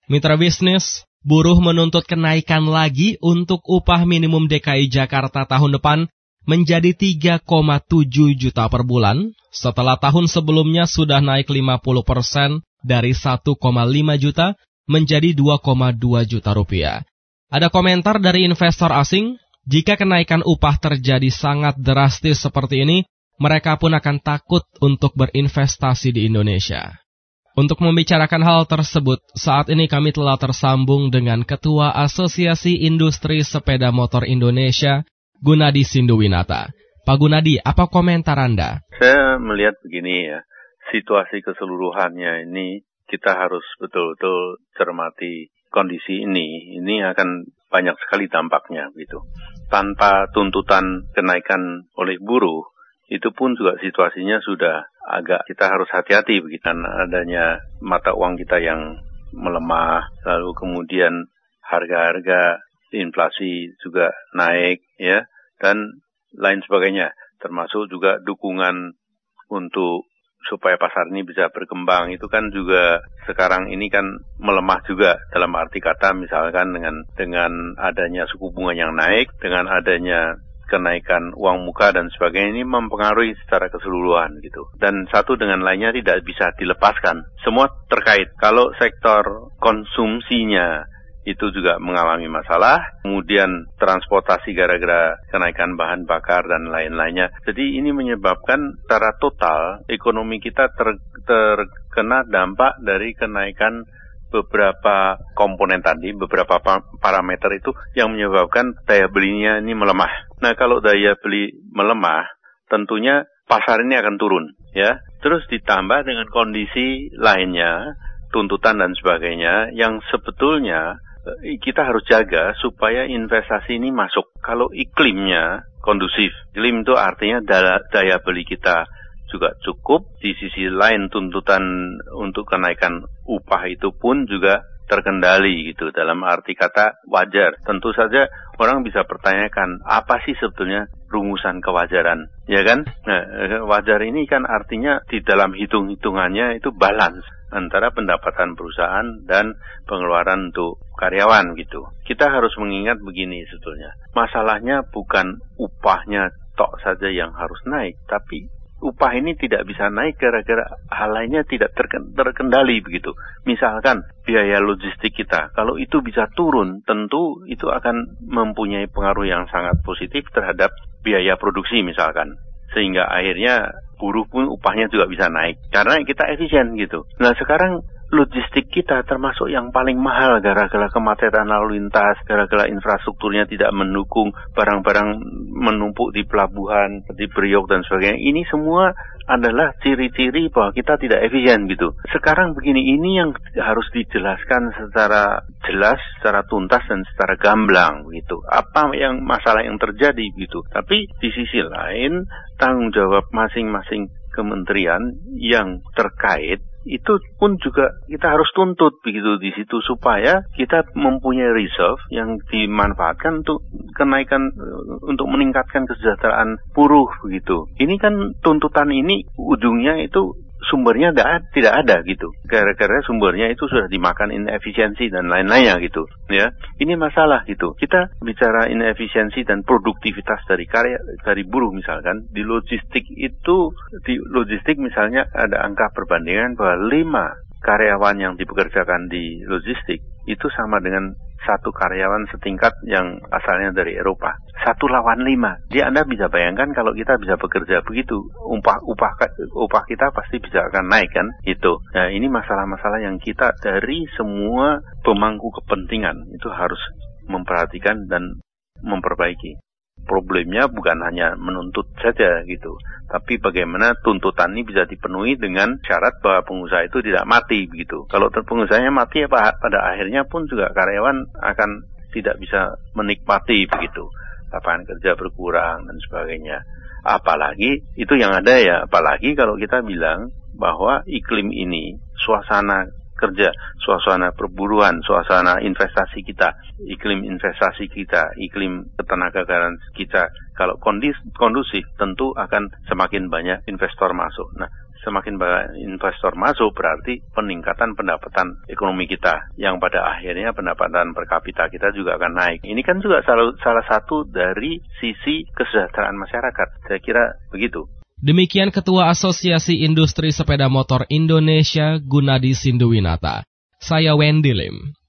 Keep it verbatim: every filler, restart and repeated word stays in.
Mitra bisnis, buruh menuntut kenaikan lagi untuk upah minimum D K I Jakarta tahun depan menjadi tiga koma tujuh juta per bulan, setelah tahun sebelumnya sudah naik lima puluh persen dari satu koma lima juta menjadi dua koma dua juta rupiah. Ada komentar dari investor asing, jika kenaikan upah terjadi sangat drastis seperti ini, mereka pun akan takut untuk berinvestasi di Indonesia. Untuk membicarakan hal tersebut, saat ini kami telah tersambung dengan Ketua Asosiasi Industri Sepeda Motor Indonesia, Gunadi Sinduwinata. Pak Gunadi, apa komentar Anda? Saya melihat begini ya, situasi keseluruhannya ini kita harus betul-betul cermati kondisi ini. Ini akan banyak sekali dampaknya gitu. Tanpa tuntutan kenaikan oleh buruh, itu pun juga situasinya sudah agak kita harus hati-hati begitu, adanya mata uang kita yang melemah, lalu kemudian harga-harga inflasi juga naik ya, dan lain sebagainya, termasuk juga dukungan untuk supaya pasar ini bisa berkembang. Itu kan juga sekarang ini kan melemah juga dalam arti kata, misalkan dengan dengan adanya suku bunga yang naik, dengan adanya kenaikan uang muka dan sebagainya, ini mempengaruhi secara keseluruhan gitu. Dan satu dengan lainnya tidak bisa dilepaskan. Semua terkait. Kalau sektor konsumsinya itu juga mengalami masalah, kemudian transportasi gara-gara kenaikan bahan bakar dan lain-lainnya. Jadi ini menyebabkan secara total ekonomi kita ter, terkena dampak dari kenaikan beberapa komponen tadi, beberapa parameter itu yang menyebabkan daya belinya ini melemah. Nah, kalau daya beli melemah, tentunya pasar ini akan turun, ya. Terus ditambah dengan kondisi lainnya, tuntutan dan sebagainya, yang sebetulnya kita harus jaga supaya investasi ini masuk. Kalau iklimnya kondusif, iklim itu artinya daya, daya beli kita juga cukup, di sisi lain tuntutan untuk kenaikan upah itu pun juga terkendali gitu, dalam arti kata wajar. Tentu saja orang bisa pertanyakan, apa sih sebetulnya rumusan kewajaran, ya kan? Nah, wajar ini kan artinya di dalam hitung-hitungannya itu balance antara pendapatan perusahaan dan pengeluaran untuk karyawan gitu. Kita harus mengingat begini sebetulnya, masalahnya bukan upahnya tok saja yang harus naik, tapi upah ini tidak bisa naik gara-gara hal lainnya tidak terkendali begitu. Misalkan biaya logistik kita, kalau itu bisa turun, tentu itu akan mempunyai pengaruh yang sangat positif terhadap biaya produksi misalkan. Sehingga akhirnya buruh pun upahnya juga bisa naik, karena kita efisien gitu. Nah sekarang logistik kita termasuk yang paling mahal gara-gara kemacetan lalu lintas, gara-gara infrastrukturnya tidak mendukung, barang-barang menumpuk di pelabuhan, di Priok dan sebagainya. Ini semua adalah ciri-ciri bahwa kita tidak efisien gitu. Sekarang begini, ini yang harus dijelaskan secara jelas, secara tuntas dan secara gamblang gitu. Apa yang masalah yang terjadi gitu. Tapi di sisi lain tanggung jawab masing-masing kementerian yang terkait itu pun juga kita harus tuntut begitu di situ, supaya kita mempunyai reserve yang dimanfaatkan untuk kenaikan, untuk meningkatkan kesejahteraan buruh begitu. Ini kan tuntutan ini ujungnya itu sumbernya tidak ada gitu, gara-gara sumbernya itu sudah dimakan inefisiensi dan lain-lainnya gitu ya. Ini masalah gitu. Kita bicara inefisiensi dan produktivitas dari karya dari buruh, misalkan di logistik itu, di logistik misalnya ada angka perbandingan bahwa lima karyawan yang dipekerjakan di logistik itu sama dengan satu karyawan setingkat yang asalnya dari Eropa. Satu lawan lima. Jadi Anda bisa bayangkan kalau kita bisa bekerja begitu, upah upah upah kita pasti bisa akan naik kan? Itu. Nah, ini masalah-masalah yang kita dari semua pemangku kepentingan itu harus memperhatikan dan memperbaiki. Problemnya bukan hanya menuntut saja gitu, tapi bagaimana tuntutan ini bisa dipenuhi dengan syarat bahwa pengusaha itu tidak mati begitu. Kalau pengusahanya mati, ya pada akhirnya pun juga karyawan akan tidak bisa menikmati begitu. Lapangan kerja berkurang dan sebagainya. Apalagi itu yang ada ya, apalagi kalau kita bilang bahwa iklim ini, suasana kerja, suasana perburuan, suasana investasi kita, iklim investasi kita, iklim ketenagakerjaan kita, kalau kondis, kondusif, tentu akan semakin banyak investor masuk. Nah, semakin banyak investor masuk berarti peningkatan pendapatan ekonomi kita, yang pada akhirnya pendapatan per kapita kita juga akan naik. Ini kan juga salah, salah satu dari sisi kesejahteraan masyarakat. Saya kira begitu. Demikian Ketua Asosiasi Industri Sepeda Motor Indonesia, Gunadi Sinduwinata. Saya Wendy Lim.